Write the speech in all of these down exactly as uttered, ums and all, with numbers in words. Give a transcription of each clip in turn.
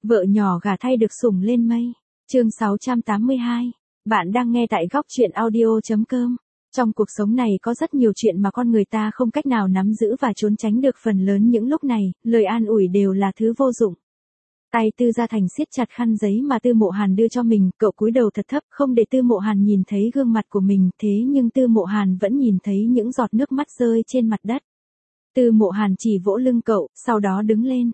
Vợ nhỏ gả thay được sủng lên mây. Chương sáu trăm tám mươi hai. Bạn đang nghe tại góc truyện audio.com. Trong cuộc sống này có rất nhiều chuyện mà con người ta không cách nào nắm giữ và trốn tránh được, phần lớn những lúc này, lời an ủi đều là thứ vô dụng. Tay Tư Gia Thành siết chặt khăn giấy mà Tư Mộ Hàn đưa cho mình, cậu cúi đầu thật thấp không để Tư Mộ Hàn nhìn thấy gương mặt của mình, thế nhưng Tư Mộ Hàn vẫn nhìn thấy những giọt nước mắt rơi trên mặt đất. Tư Mộ Hàn chỉ vỗ lưng cậu, sau đó đứng lên.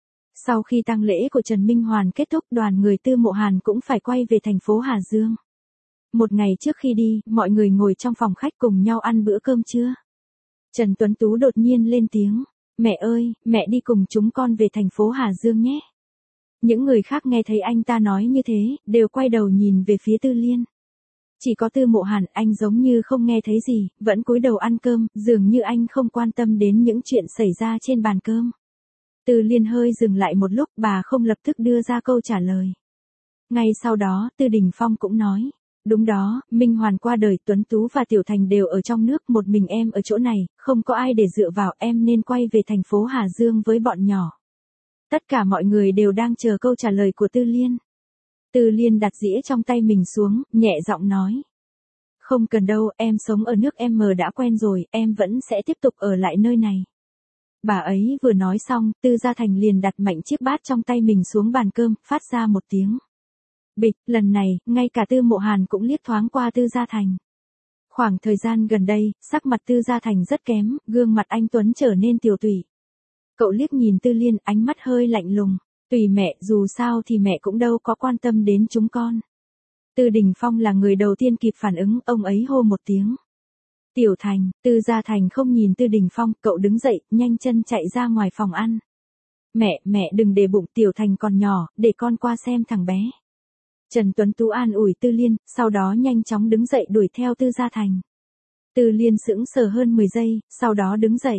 Sau khi tang lễ của Trần Minh Hoàn kết thúc, đoàn người Tư Mộ Hàn cũng phải quay về thành phố Hà Dương. Một ngày trước khi đi, mọi người ngồi trong phòng khách cùng nhau ăn bữa cơm trưa. Trần Tuấn Tú đột nhiên lên tiếng, mẹ ơi, mẹ đi cùng chúng con về thành phố Hà Dương nhé. Những người khác nghe thấy anh ta nói như thế, đều quay đầu nhìn về phía Tư Liên. Chỉ có Tư Mộ Hàn, anh giống như không nghe thấy gì, vẫn cúi đầu ăn cơm, dường như anh không quan tâm đến những chuyện xảy ra trên bàn cơm. Tư Liên hơi dừng lại một lúc, bà không lập tức đưa ra câu trả lời. Ngay sau đó, Tư Đình Phong cũng nói, đúng đó, Minh Hoàn qua đời, Tuấn Tú và Tiểu Thành đều ở trong nước, một mình em ở chỗ này, không có ai để dựa vào, em nên quay về thành phố Hà Dương với bọn nhỏ. Tất cả mọi người đều đang chờ câu trả lời của Tư Liên. Tư Liên đặt dĩa trong tay mình xuống, nhẹ giọng nói. Không cần đâu, em sống ở nước em đã quen rồi, em vẫn sẽ tiếp tục ở lại nơi này. Bà ấy vừa nói xong, Tư Gia Thành liền đặt mạnh chiếc bát trong tay mình xuống bàn cơm, phát ra một tiếng bịch. Lần này, ngay cả Tư Mộ Hàn cũng liếc thoáng qua Tư Gia Thành. Khoảng thời gian gần đây, sắc mặt Tư Gia Thành rất kém, gương mặt anh Tuấn trở nên tiều tụy. Cậu liếc nhìn Tư Liên, ánh mắt hơi lạnh lùng. Tùy mẹ, dù sao thì mẹ cũng đâu có quan tâm đến chúng con. Tư Đình Phong là người đầu tiên kịp phản ứng, ông ấy hô một tiếng. Tiểu Thành, Tư Gia Thành không nhìn Tư Đình Phong, cậu đứng dậy, nhanh chân chạy ra ngoài phòng ăn. Mẹ, mẹ đừng để bụng, Tiểu Thành còn nhỏ, để con qua xem thằng bé. Trần Tuấn Tú an ủi Tư Liên, sau đó nhanh chóng đứng dậy đuổi theo Tư Gia Thành. Tư Liên sững sờ hơn mười giây, sau đó đứng dậy.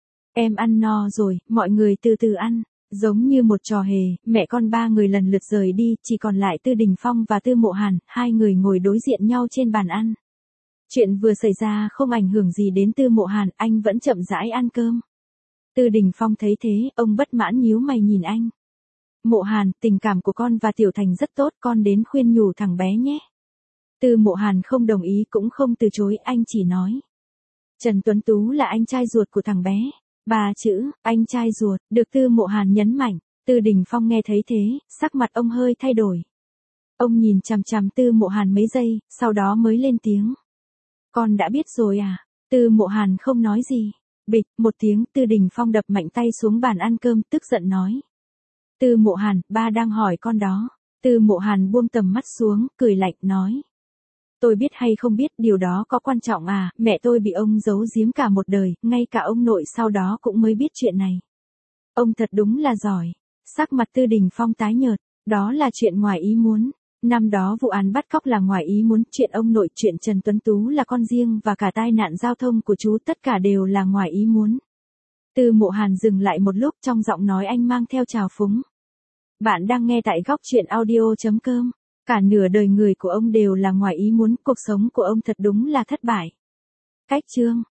Em ăn no rồi, mọi người từ từ ăn. Giống như một trò hề, mẹ con ba người lần lượt rời đi, chỉ còn lại Tư Đình Phong và Tư Mộ Hàn, hai người ngồi đối diện nhau trên bàn ăn. Chuyện vừa xảy ra không ảnh hưởng gì đến Tư Mộ Hàn, anh vẫn chậm rãi ăn cơm. Tư Đình Phong thấy thế, ông bất mãn nhíu mày nhìn anh. Mộ Hàn, tình cảm của con và Tiểu Thành rất tốt, con đến khuyên nhủ thằng bé nhé. Tư Mộ Hàn không đồng ý cũng không từ chối, anh chỉ nói. Trần Tuấn Tú là anh trai ruột của thằng bé. Ba chữ, anh trai ruột, được Tư Mộ Hàn nhấn mạnh. Tư Đình Phong nghe thấy thế, sắc mặt ông hơi thay đổi. Ông nhìn chằm chằm Tư Mộ Hàn mấy giây, sau đó mới lên tiếng. Con đã biết rồi à? Tư Mộ Hàn không nói gì. Bịch, một tiếng, Tư Đình Phong đập mạnh tay xuống bàn ăn cơm, tức giận nói. Tư Mộ Hàn, ba đang hỏi con đó. Tư Mộ Hàn buông tầm mắt xuống, cười lạnh, nói. Tôi biết hay không biết, điều đó có quan trọng à, mẹ tôi bị ông giấu giếm cả một đời, ngay cả ông nội sau đó cũng mới biết chuyện này. Ông thật đúng là giỏi. Sắc mặt Tư Đình Phong tái nhợt, đó là chuyện ngoài ý muốn. Năm đó vụ án bắt cóc là ngoài ý muốn, chuyện ông nội, chuyện Trần Tuấn Tú là con riêng và cả tai nạn giao thông của chú tất cả đều là ngoài ý muốn. Tư Mộ Hàn dừng lại một lúc, trong giọng nói anh mang theo trào phúng. Bạn đang nghe tại góc truyện audio.com. Cả nửa đời người của ông đều là ngoài ý muốn, cuộc sống của ông thật đúng là thất bại. Cách chương